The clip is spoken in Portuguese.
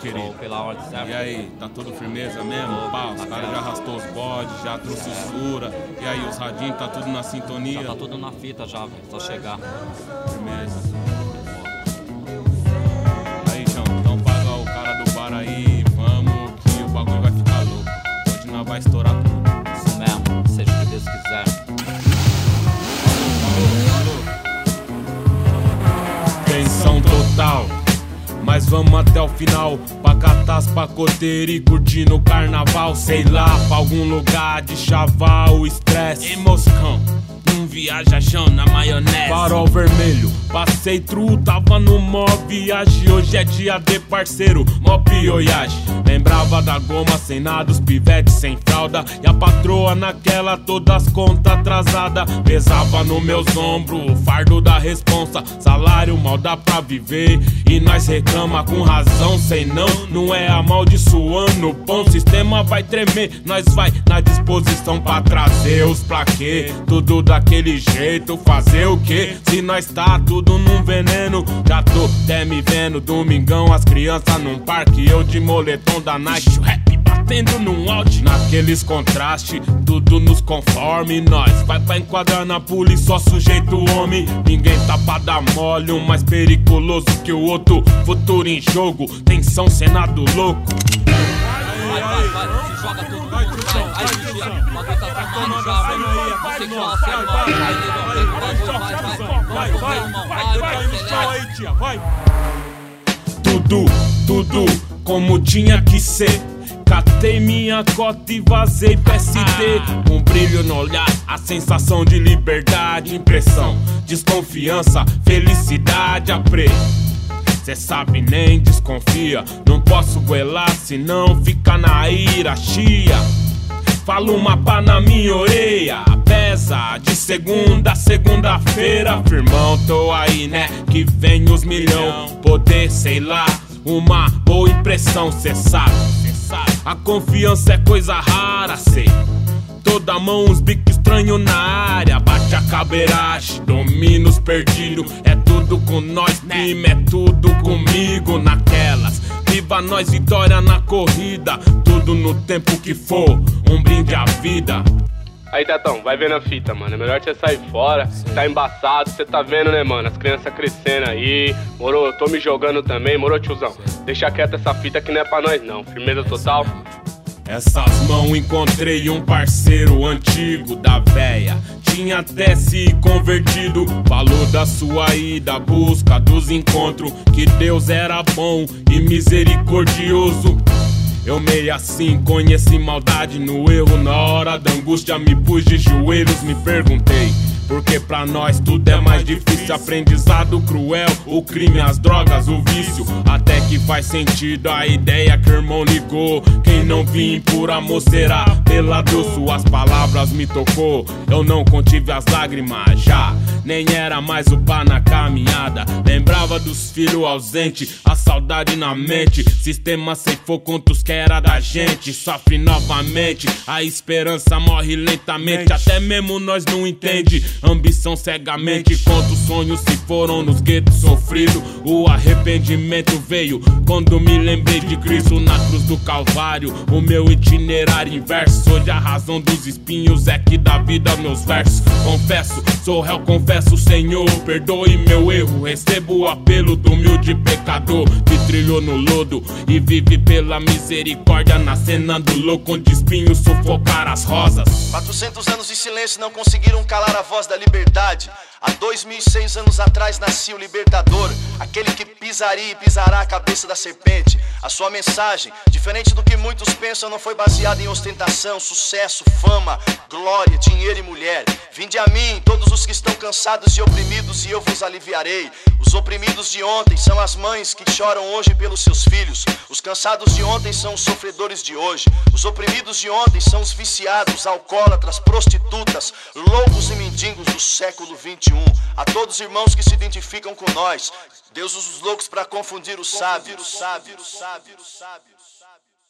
querido? Pela ordem certa. E aí, tá tudo firmeza mesmo? Pá, os caras já arrastou os bodes, já trouxe usura. E aí, os radinhos, tá tudo na sintonia? Já tá tudo na fita já, velho. Só chegar. Firmeza. Aí, Chão, então paga o cara do bar aí, vamos que o bagulho vai ficar louco. Hoje nós vai estourar tudo. Isso mesmo, seja o que Deus quiser. Tensão total, mas vamos até o final. Pra catar as pacoteiras e curtir no carnaval. Sei lá, pra algum lugar de chavar o estresse. Ei, moscão, não viaja chão na maionese. Farol vermelho, passei true, tava no mó viagem. Hoje é dia de parceiro, mó pioiagem. Lembrava da goma sem nada, os pivetes sem fralda. E a patroa naquela, todas as contas atrasadas. Pesava nos meus ombros o fardo da responsa. Salário mal dá pra viver e nós reclama com razão. Sei não é amaldiçoando o bom sistema vai tremer. Nós vai na disposição pra trazer os plaquê. Tudo daquele jeito, fazer o quê? Se nós tá tudo num veneno. Já tô até me vendo, domingão as crianças num parque. Eu de moletom da Nike, o rap batendo num áudio. Naqueles contrastes, tudo nos conforme. Nós vai pra enquadrar na polícia, só sujeito homem. Ninguém tá pra dar mole, um mais periculoso que o outro. Futuro em jogo, tensão, Senado louco. Vai, se joga tudo. Vai, vigia. O bagulho tá tomando já, velho. Você que fala assim, vai. Tudo como tinha que ser. Catei minha cota e vazei PSD. Um brilho no olhar, a sensação de liberdade. Impressão, desconfiança, felicidade, cê sabe nem desconfia. Não posso goelar, senão fica na ira chia. Fala uma pá na minha orelha. Pesa de segunda a segunda-feira. Firmão, tô aí, né? Que vem os milhão. Poder, sei lá, uma boa impressão, cê sabe. A confiança é coisa rara, sei. Toda mão, uns bicos estranhos na área. Bate a cabeiragem, domina os perdidos. É tudo com nós, prima, é tudo comigo naquelas. Viva nós, vitória na corrida. Tudo no tempo que for, um brinde à vida. Aí, Tetão, vai vendo a fita, mano. É melhor você sair fora. Tá embaçado, você tá vendo, né, mano? As crianças crescendo aí. Morou, eu tô me jogando também. Morou, tiozão? Deixa quieta essa fita que não é pra nós, não. Firmeza total. Essas mãos encontrei um parceiro antigo da véia. Tinha até se convertido. Falou da sua ida, busca dos encontros. Que Deus era bom e misericordioso. Eu meio assim conheci maldade no erro. Na hora da angústia me pus de joelhos, me perguntei. Porque pra nós tudo é mais difícil. Aprendizado cruel, o crime, as drogas, o vício. Até que faz sentido a ideia que o irmão ligou. Quem não vim por amor será pela dor. Suas palavras me tocou. Eu não contive as lágrimas já. Nem era mais o pá na caminhada. Lembrava dos filhos ausentes, a saudade na mente. Sistema ceifou contra os que era da gente. Sofre novamente, a esperança morre lentamente. Até mesmo nós não entende. Ambição cegamente, quantos sonhos se foram nos guetos sofridos. O arrependimento veio quando me lembrei de Cristo na cruz do Calvário. O meu itinerário inverso. Hoje a razão dos espinhos é que dá vida aos meus versos. Confesso, sou réu, confesso, Senhor, perdoe meu erro. Recebo o apelo do humilde pecador que trilhou no lodo e vive pela misericórdia na cena do louco onde espinhos sufocaram as rosas. 400 anos de silêncio não conseguiram calar a voz da liberdade. Há 2006 anos atrás nascia o libertador, aquele que pisaria e pisará a cabeça da serpente. A sua mensagem, diferente do que muitos pensam, não foi baseada em ostentação, sucesso, fama, glória, dinheiro e mulher. Vinde a mim, todos os que estão cansados e oprimidos, e eu vos aliviarei. Os oprimidos de ontem são as mães que choram hoje pelos seus filhos. Os cansados de ontem são os sofredores de hoje. Os oprimidos de ontem são os viciados, alcoólatras, prostitutas, loucos e mendigos do século XXI. A todos os irmãos que se identificam com nós, Deus usa os loucos para confundir os sábios.